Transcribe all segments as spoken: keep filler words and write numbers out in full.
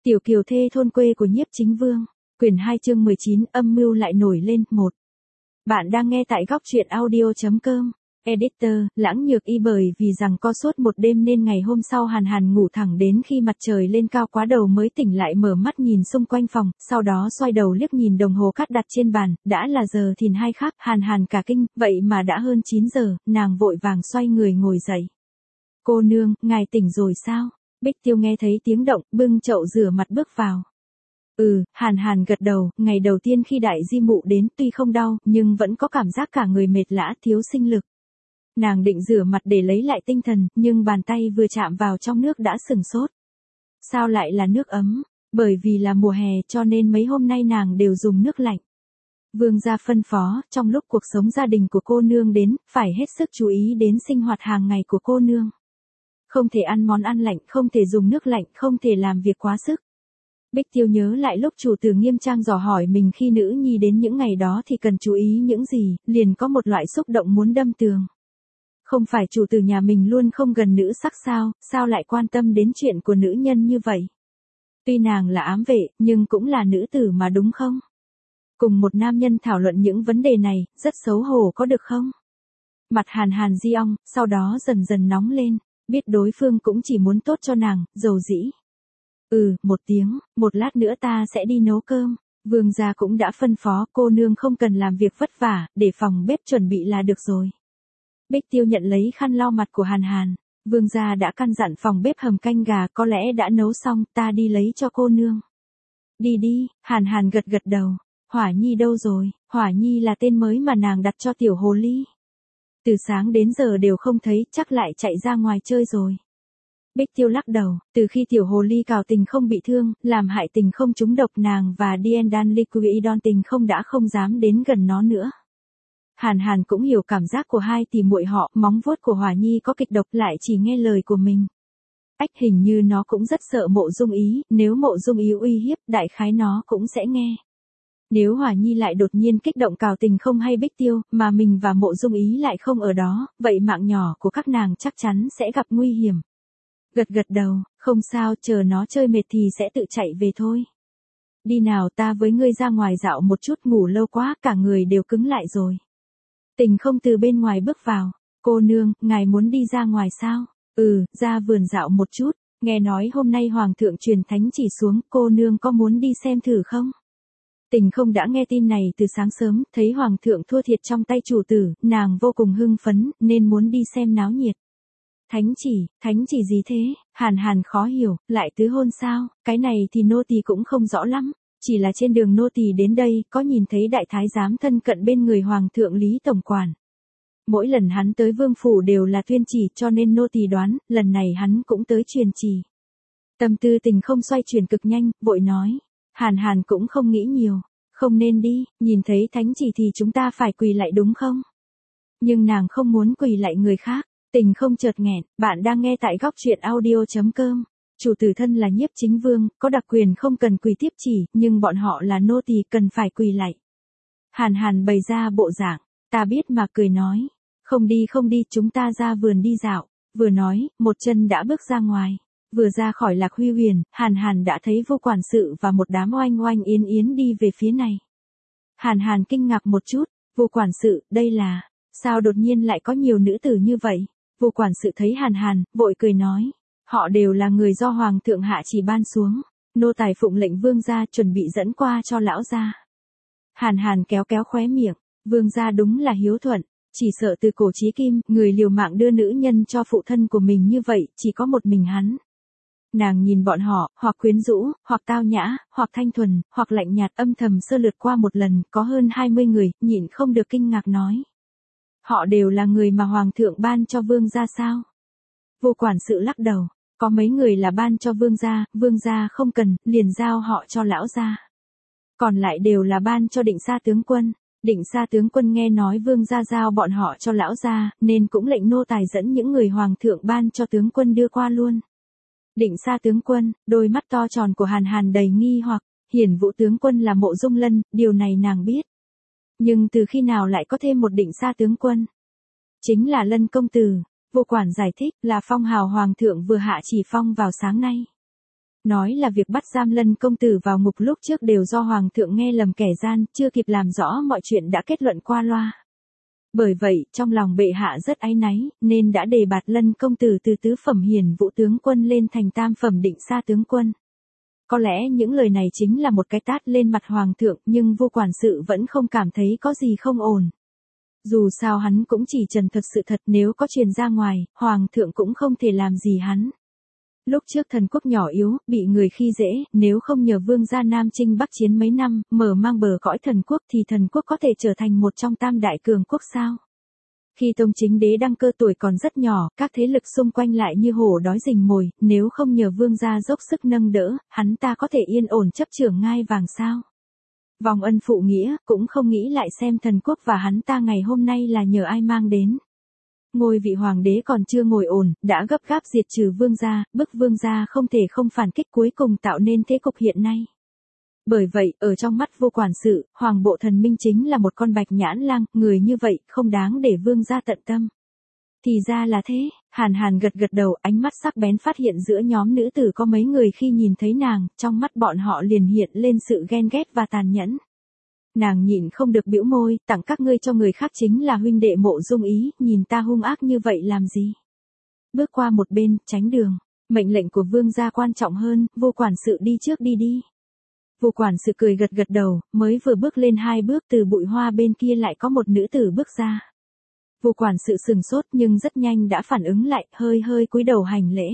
Tiểu kiều thê thôn quê của Nhiếp Chính Vương, quyển hai chương mười chín, âm mưu lại nổi lên. Một. Bạn đang nghe tại góc truyện audio chấm com. Editor, Lãng Nhược Y. Bởi vì rằng co suốt một đêm nên ngày hôm sau Hàn Hàn ngủ thẳng đến khi mặt trời lên cao quá đầu mới tỉnh lại, mở mắt nhìn xung quanh phòng, sau đó xoay đầu liếc nhìn đồng hồ cát đặt trên bàn, đã là giờ thìn hai khác. Hàn Hàn cả kinh, vậy mà đã hơn chín giờ, nàng vội vàng xoay người ngồi dậy. Cô nương, ngài tỉnh rồi sao? Bích Tiêu nghe thấy tiếng động, bưng chậu rửa mặt bước vào. Ừ, Hàn Hàn gật đầu, ngày đầu tiên khi đại di mụ đến tuy không đau, nhưng vẫn có cảm giác cả người mệt lã, thiếu sinh lực. Nàng định rửa mặt để lấy lại tinh thần, nhưng bàn tay vừa chạm vào trong nước đã sửng sốt. Sao lại là nước ấm? Bởi vì là mùa hè cho nên mấy hôm nay nàng đều dùng nước lạnh. Vương gia phân phó, trong lúc cuộc sống gia đình của cô nương đến, phải hết sức chú ý đến sinh hoạt hàng ngày của cô nương. Không thể ăn món ăn lạnh, không thể dùng nước lạnh, không thể làm việc quá sức. Bích Tiêu nhớ lại lúc chủ tử Nghiêm Trang dò hỏi mình khi nữ nhi đến những ngày đó thì cần chú ý những gì, liền có một loại xúc động muốn đâm tường. Không phải chủ tử nhà mình luôn không gần nữ sắc sao, sao lại quan tâm đến chuyện của nữ nhân như vậy? Tuy nàng là ám vệ, nhưng cũng là nữ tử mà đúng không? Cùng một nam nhân thảo luận những vấn đề này, rất xấu hổ có được không? Mặt Hàn Hàn di ong, sau đó dần dần nóng lên, biết đối phương cũng chỉ muốn tốt cho nàng, dầu dĩ. Ừ, một tiếng, một lát nữa ta sẽ đi nấu cơm. Vương gia cũng đã phân phó cô nương không cần làm việc vất vả, để phòng bếp chuẩn bị là được rồi. Bích Tiêu nhận lấy khăn lau mặt của Hàn Hàn. Vương gia đã căn dặn phòng bếp hầm canh gà có lẽ đã nấu xong, ta đi lấy cho cô nương. Đi đi, Hàn Hàn gật gật đầu. Hỏa Nhi đâu rồi? Hỏa Nhi là tên mới mà nàng đặt cho tiểu hồ ly. Từ sáng đến giờ đều không thấy, chắc lại chạy ra ngoài chơi rồi. Bích Tiêu lắc đầu, từ khi tiểu hồ ly Cào Tình không bị thương, làm hại Tình không trúng độc, nàng và Diendan Liquidon Tình không đã không dám đến gần nó nữa. Hàn Hàn cũng hiểu cảm giác của hai tỷ muội họ, móng vuốt của Hỏa Nhi có kịch độc lại chỉ nghe lời của mình. Ách, hình như nó cũng rất sợ Mộ Dung Ý, nếu Mộ Dung Ý uy hiếp, đại khái nó cũng sẽ nghe. Nếu Hỏa Nhi lại đột nhiên kích động Cào Tình không hay Bích Tiêu, mà mình và Mộ Dung Ý lại không ở đó, vậy mạng nhỏ của các nàng chắc chắn sẽ gặp nguy hiểm. Gật gật đầu, không sao, chờ nó chơi mệt thì sẽ tự chạy về thôi. Đi nào, ta với ngươi ra ngoài dạo một chút, ngủ lâu quá, cả người đều cứng lại rồi. Tình không từ bên ngoài bước vào. Cô nương, ngài muốn đi ra ngoài sao? Ừ, ra vườn dạo một chút, nghe nói hôm nay hoàng thượng truyền thánh chỉ xuống, cô nương có muốn đi xem thử không? Tình không đã nghe tin này từ sáng sớm, thấy hoàng thượng thua thiệt trong tay chủ tử, nàng vô cùng hưng phấn, nên muốn đi xem náo nhiệt. Thánh chỉ, thánh chỉ gì thế? Hàn Hàn khó hiểu, lại tứ hôn sao? Cái này thì nô tỳ cũng không rõ lắm, chỉ là trên đường nô tỳ đến đây, có nhìn thấy đại thái giám thân cận bên người hoàng thượng Lý tổng quản. Mỗi lần hắn tới vương phủ đều là tuyên chỉ, cho nên nô tỳ đoán, lần này hắn cũng tới truyền chỉ. Tâm tư Tình không xoay chuyển cực nhanh, vội nói. Hàn Hàn cũng không nghĩ nhiều, không nên đi, nhìn thấy thánh chỉ thì chúng ta phải quỳ lại đúng không? Nhưng nàng không muốn quỳ lại người khác. Tình không chợt nghẹn, bạn đang nghe tại góc truyện audio chấm com. Chủ tử thân là Nhiếp Chính Vương, có đặc quyền không cần quỳ tiếp chỉ, nhưng bọn họ là nô tỳ cần phải quỳ lại. Hàn Hàn bày ra bộ dạng, ta biết mà, cười nói. Không đi không đi, chúng ta ra vườn đi dạo. Vừa nói, một chân đã bước ra ngoài. Vừa ra khỏi Lạc Huy Huyền, Hàn Hàn đã thấy Vô quản sự và một đám oanh oanh yến yến đi về phía này. Hàn Hàn kinh ngạc một chút, Vô quản sự, đây là, sao đột nhiên lại có nhiều nữ tử như vậy? Vô quản sự thấy Hàn Hàn, vội cười nói, họ đều là người do hoàng thượng hạ chỉ ban xuống, nô tài phụng lệnh vương gia chuẩn bị dẫn qua cho lão gia. Hàn Hàn kéo kéo khóe miệng, vương gia đúng là hiếu thuận, chỉ sợ từ cổ chí kim, người liều mạng đưa nữ nhân cho phụ thân của mình như vậy, chỉ có một mình hắn. Nàng nhìn bọn họ, hoặc quyến rũ, hoặc tao nhã, hoặc thanh thuần, hoặc lạnh nhạt, âm thầm sơ lược qua một lần, có hơn hai mươi người, nhịn không được kinh ngạc nói. Họ đều là người mà hoàng thượng ban cho vương gia sao? Vô quản sự lắc đầu, có mấy người là ban cho vương gia, vương gia không cần, liền giao họ cho lão gia. Còn lại đều là ban cho Định Sa tướng quân, Định Sa tướng quân nghe nói vương gia giao bọn họ cho lão gia, nên cũng lệnh nô tài dẫn những người hoàng thượng ban cho tướng quân đưa qua luôn. Định Sa tướng quân, đôi mắt to tròn của Hàn Hàn đầy nghi hoặc, Hiển Vũ tướng quân là Mộ Dung Lân, điều này nàng biết. Nhưng từ khi nào lại có thêm một Định Sa tướng quân? Chính là Lân công tử. Vô quản giải thích, là phong hào hoàng thượng vừa hạ chỉ phong vào sáng nay. Nói là việc bắt giam Lân công tử vào ngục lúc trước đều do hoàng thượng nghe lầm kẻ gian, chưa kịp làm rõ mọi chuyện đã kết luận qua loa. Bởi vậy, trong lòng bệ hạ rất áy náy, nên đã đề bạt Lân công tử từ tứ phẩm hiển vũ tướng quân lên thành tam phẩm định xa tướng quân. Có lẽ những lời này chính là một cái tát lên mặt hoàng thượng, nhưng vua quản sự vẫn không cảm thấy có gì không ổn. Dù sao hắn cũng chỉ trần thuật sự thật, nếu có truyền ra ngoài, hoàng thượng cũng không thể làm gì hắn. Lúc trước thần quốc nhỏ yếu, bị người khi dễ, nếu không nhờ vương gia Nam Chinh Bắc chiến mấy năm, mở mang bờ cõi thần quốc thì thần quốc có thể trở thành một trong tam đại cường quốc sao? Khi Tông Chính Đế đăng cơ tuổi còn rất nhỏ, các thế lực xung quanh lại như hổ đói rình mồi, nếu không nhờ vương gia dốc sức nâng đỡ, hắn ta có thể yên ổn chấp trưởng ngai vàng sao? Vòng ân phụ nghĩa, cũng không nghĩ lại xem thần quốc và hắn ta ngày hôm nay là nhờ ai mang đến. Ngôi vị hoàng đế còn chưa ngồi ổn, đã gấp gáp diệt trừ vương gia, bức vương gia không thể không phản kích, cuối cùng tạo nên thế cục hiện nay. Bởi vậy, ở trong mắt vua quản sự, hoàng bộ thần minh chính là một con bạch nhãn lang, người như vậy không đáng để vương gia tận tâm. Thì ra là thế, Hàn Hàn gật gật đầu, ánh mắt sắc bén phát hiện giữa nhóm nữ tử có mấy người khi nhìn thấy nàng, trong mắt bọn họ liền hiện lên sự ghen ghét và tàn nhẫn. Nàng nhịn không được bĩu môi, tặng các ngươi cho người khác chính là huynh đệ Mộ Dung Ý, nhìn ta hung ác như vậy làm gì? Bước qua một bên, tránh đường, mệnh lệnh của vương gia quan trọng hơn, vua quản sự đi trước đi đi. Vua quản sự cười gật gật đầu, mới vừa bước lên hai bước từ bụi hoa bên kia lại có một nữ tử bước ra. Vua quản sự sừng sốt nhưng rất nhanh đã phản ứng lại, hơi hơi cúi đầu hành lễ.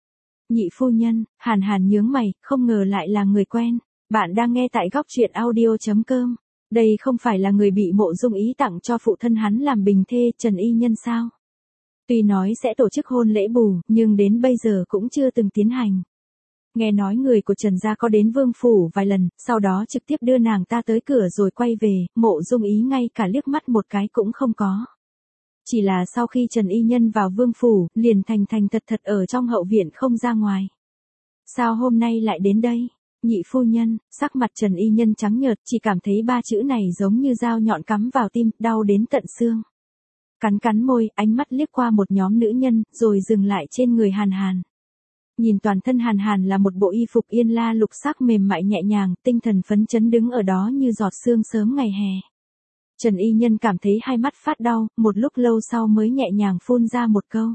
Nhị phu nhân, Hàn Hàn nhướng mày, không ngờ lại là người quen. Bạn đang nghe tại góc truyện audio chấm com. Đây không phải là người bị Mộ Dung Ý tặng cho phụ thân hắn làm bình thê, Trần Y Nhân sao? Tuy nói sẽ tổ chức hôn lễ bù, nhưng đến bây giờ cũng chưa từng tiến hành. Nghe nói người của Trần gia có đến vương phủ vài lần, sau đó trực tiếp đưa nàng ta tới cửa rồi quay về, Mộ Dung Ý ngay cả liếc mắt một cái cũng không có. Chỉ là sau khi Trần Y Nhân vào vương phủ, liền thành thành thật thật ở trong hậu viện không ra ngoài. Sao hôm nay lại đến đây? Nhị phu nhân, sắc mặt Trần Y Nhân trắng nhợt, chỉ cảm thấy ba chữ này giống như dao nhọn cắm vào tim, đau đến tận xương. Cắn cắn môi, ánh mắt liếc qua một nhóm nữ nhân, rồi dừng lại trên người Hàn Hàn. Nhìn toàn thân Hàn Hàn là một bộ y phục yên la lục sắc mềm mại nhẹ nhàng, tinh thần phấn chấn đứng ở đó như giọt sương sớm ngày hè. Trần Y Nhân cảm thấy hai mắt phát đau, một lúc lâu sau mới nhẹ nhàng phun ra một câu.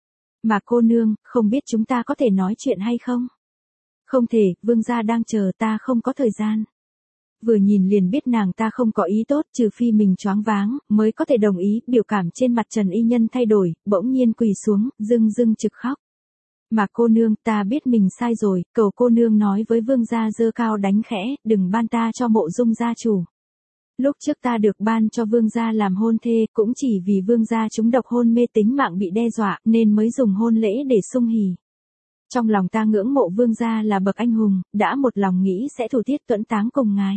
Mà cô nương, không biết chúng ta có thể nói chuyện hay không? Không thể, vương gia đang chờ, ta không có thời gian. Vừa nhìn liền biết nàng ta không có ý tốt, trừ phi mình choáng váng, mới có thể đồng ý, biểu cảm trên mặt Trần Y Nhân thay đổi, bỗng nhiên quỳ xuống, rưng rưng trực khóc. Mà cô nương, ta biết mình sai rồi, cầu cô nương nói với vương gia giơ cao đánh khẽ, đừng ban ta cho Mộ Dung gia chủ. Lúc trước ta được ban cho vương gia làm hôn thê, cũng chỉ vì vương gia chúng độc hôn mê tính mạng bị đe dọa, nên mới dùng hôn lễ để sung hỉ. Trong lòng ta ngưỡng mộ vương gia là bậc anh hùng, đã một lòng nghĩ sẽ thủ tiết tuẫn táng cùng ngài.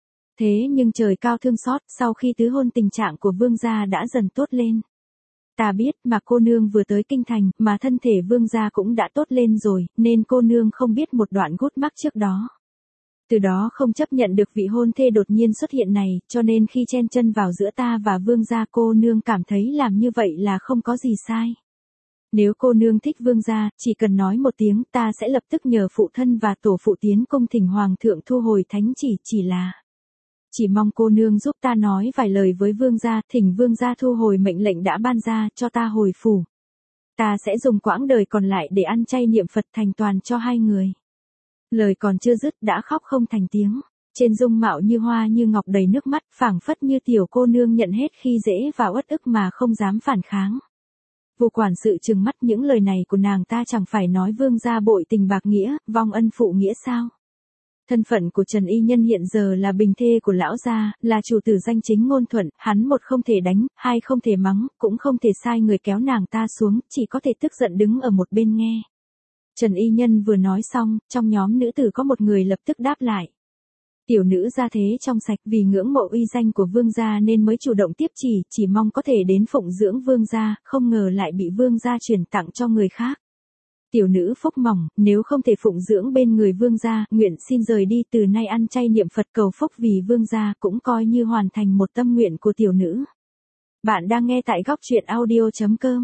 Thế nhưng trời cao thương xót, sau khi tứ hôn tình trạng của vương gia đã dần tốt lên. Ta biết mà cô nương vừa tới kinh thành, mà thân thể vương gia cũng đã tốt lên rồi, nên cô nương không biết một đoạn gút mắc trước đó. Từ đó không chấp nhận được vị hôn thê đột nhiên xuất hiện này, cho nên khi chen chân vào giữa ta và vương gia, cô nương cảm thấy làm như vậy là không có gì sai. Nếu cô nương thích vương gia, chỉ cần nói một tiếng, ta sẽ lập tức nhờ phụ thân và tổ phụ tiến cung thỉnh hoàng thượng thu hồi thánh chỉ, chỉ là... Chỉ mong cô nương giúp ta nói vài lời với vương gia, thỉnh vương gia thu hồi mệnh lệnh đã ban ra, cho ta hồi phủ. Ta sẽ dùng quãng đời còn lại để ăn chay niệm Phật thành toàn cho hai người. Lời còn chưa dứt đã khóc không thành tiếng. Trên dung mạo như hoa như ngọc đầy nước mắt, phảng phất như tiểu cô nương nhận hết khi dễ và uất ức mà không dám phản kháng. Vua quản sự trừng mắt, những lời này của nàng ta chẳng phải nói vương gia bội tình bạc nghĩa, vong ân phụ nghĩa sao? Thân phận của Trần Y Nhân hiện giờ là bình thê của lão gia, là chủ tử danh chính ngôn thuận, hắn một không thể đánh, hai không thể mắng, cũng không thể sai người kéo nàng ta xuống, chỉ có thể tức giận đứng ở một bên nghe. Trần Y Nhân vừa nói xong, trong nhóm nữ tử có một người lập tức đáp lại. Tiểu nữ gia thế trong sạch, vì ngưỡng mộ uy danh của vương gia nên mới chủ động tiếp chỉ, chỉ mong có thể đến phụng dưỡng vương gia, không ngờ lại bị vương gia chuyển tặng cho người khác. Tiểu nữ phúc mỏng, nếu không thể phụng dưỡng bên người vương gia, nguyện xin rời đi, từ nay ăn chay niệm Phật cầu phúc vì vương gia, cũng coi như hoàn thành một tâm nguyện của tiểu nữ. Bạn đang nghe tại góc truyện audio chấm com.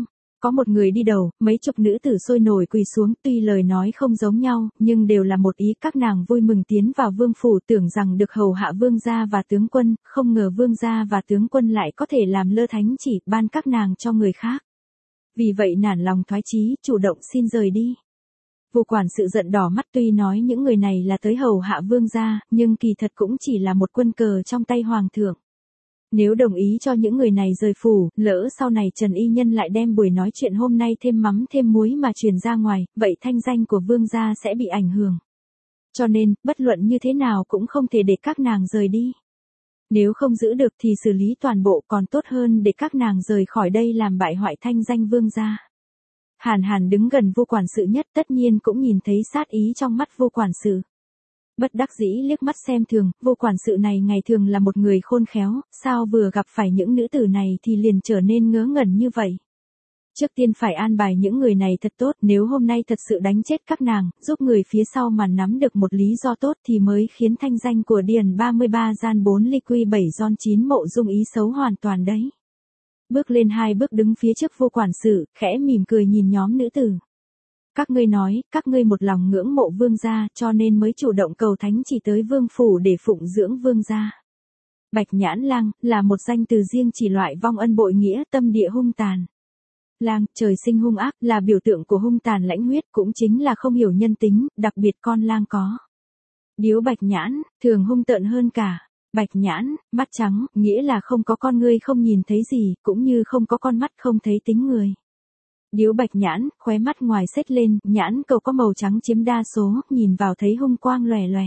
có một người đi đầu, mấy chục nữ tử sôi nổi quỳ xuống, tuy lời nói không giống nhau, nhưng đều là một ý, các nàng vui mừng tiến vào vương phủ, tưởng rằng được hầu hạ vương gia và tướng quân, không ngờ vương gia và tướng quân lại có thể làm lơ thánh chỉ, ban các nàng cho người khác. Vì vậy nản lòng thoái chí, chủ động xin rời đi. Vu quản sự giận đỏ mắt, tuy nói những người này là tới hầu hạ vương gia, nhưng kỳ thật cũng chỉ là một quân cờ trong tay hoàng thượng. Nếu đồng ý cho những người này rời phủ, lỡ sau này Trần Y Nhân lại đem buổi nói chuyện hôm nay thêm mắm thêm muối mà truyền ra ngoài, vậy thanh danh của vương gia sẽ bị ảnh hưởng. Cho nên, bất luận như thế nào cũng không thể để các nàng rời đi. Nếu không giữ được thì xử lý toàn bộ, còn tốt hơn để các nàng rời khỏi đây làm bại hoại thanh danh vương gia. Hàn Hàn đứng gần Vu quản sự nhất, tất nhiên cũng nhìn thấy sát ý trong mắt Vu quản sự. Bất đắc dĩ liếc mắt xem thường, Vu quản sự này ngày thường là một người khôn khéo, sao vừa gặp phải những nữ tử này thì liền trở nên ngớ ngẩn như vậy. Trước tiên phải an bài những người này thật tốt, nếu hôm nay thật sự đánh chết các nàng, giúp người phía sau mà nắm được một lý do tốt thì mới khiến thanh danh của Điền ba mươi ba gian bốn ly quy bảy giòn chín mộ dung ý xấu hoàn toàn đấy. Bước lên hai bước đứng phía trước Vu quản sự, khẽ mỉm cười nhìn nhóm nữ tử. Các ngươi nói, các ngươi một lòng ngưỡng mộ vương gia, cho nên mới chủ động cầu thánh chỉ tới vương phủ để phụng dưỡng vương gia. Bạch Nhãn Lang, là một danh từ riêng chỉ loại vong ân bội nghĩa, tâm địa hung tàn. Lang, trời sinh hung ác, là biểu tượng của hung tàn lãnh huyết, cũng chính là không hiểu nhân tính, đặc biệt con lang có. Điếu Bạch Nhãn, thường hung tợn hơn cả. Bạch Nhãn, mắt trắng, nghĩa là không có con ngươi không nhìn thấy gì, cũng như không có con mắt không thấy tính người. Điếu Bạch Nhãn, khóe mắt ngoài xếch lên, nhãn cầu có màu trắng chiếm đa số, nhìn vào thấy hung quang lòe lòe.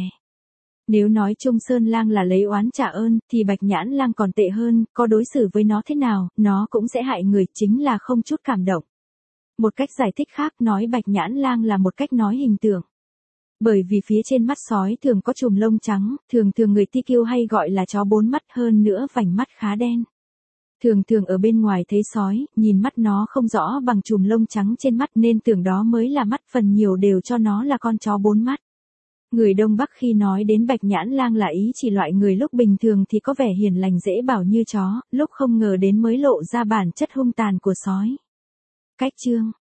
Nếu nói Trung Sơn Lang là lấy oán trả ơn, thì Bạch Nhãn Lang còn tệ hơn, có đối xử với nó thế nào, nó cũng sẽ hại người, chính là không chút cảm động. Một cách giải thích khác nói Bạch Nhãn Lang là một cách nói hình tượng. Bởi vì phía trên mắt sói thường có chùm lông trắng, thường thường người ti kiêu hay gọi là chó bốn mắt, hơn nữa vành mắt khá đen. Thường thường ở bên ngoài thấy sói, nhìn mắt nó không rõ bằng chùm lông trắng trên mắt nên tưởng đó mới là mắt, phần nhiều đều cho nó là con chó bốn mắt. Người Đông Bắc khi nói đến Bạch Nhãn Lang là ý chỉ loại người lúc bình thường thì có vẻ hiền lành dễ bảo như chó, lúc không ngờ đến mới lộ ra bản chất hung tàn của sói. Cách chương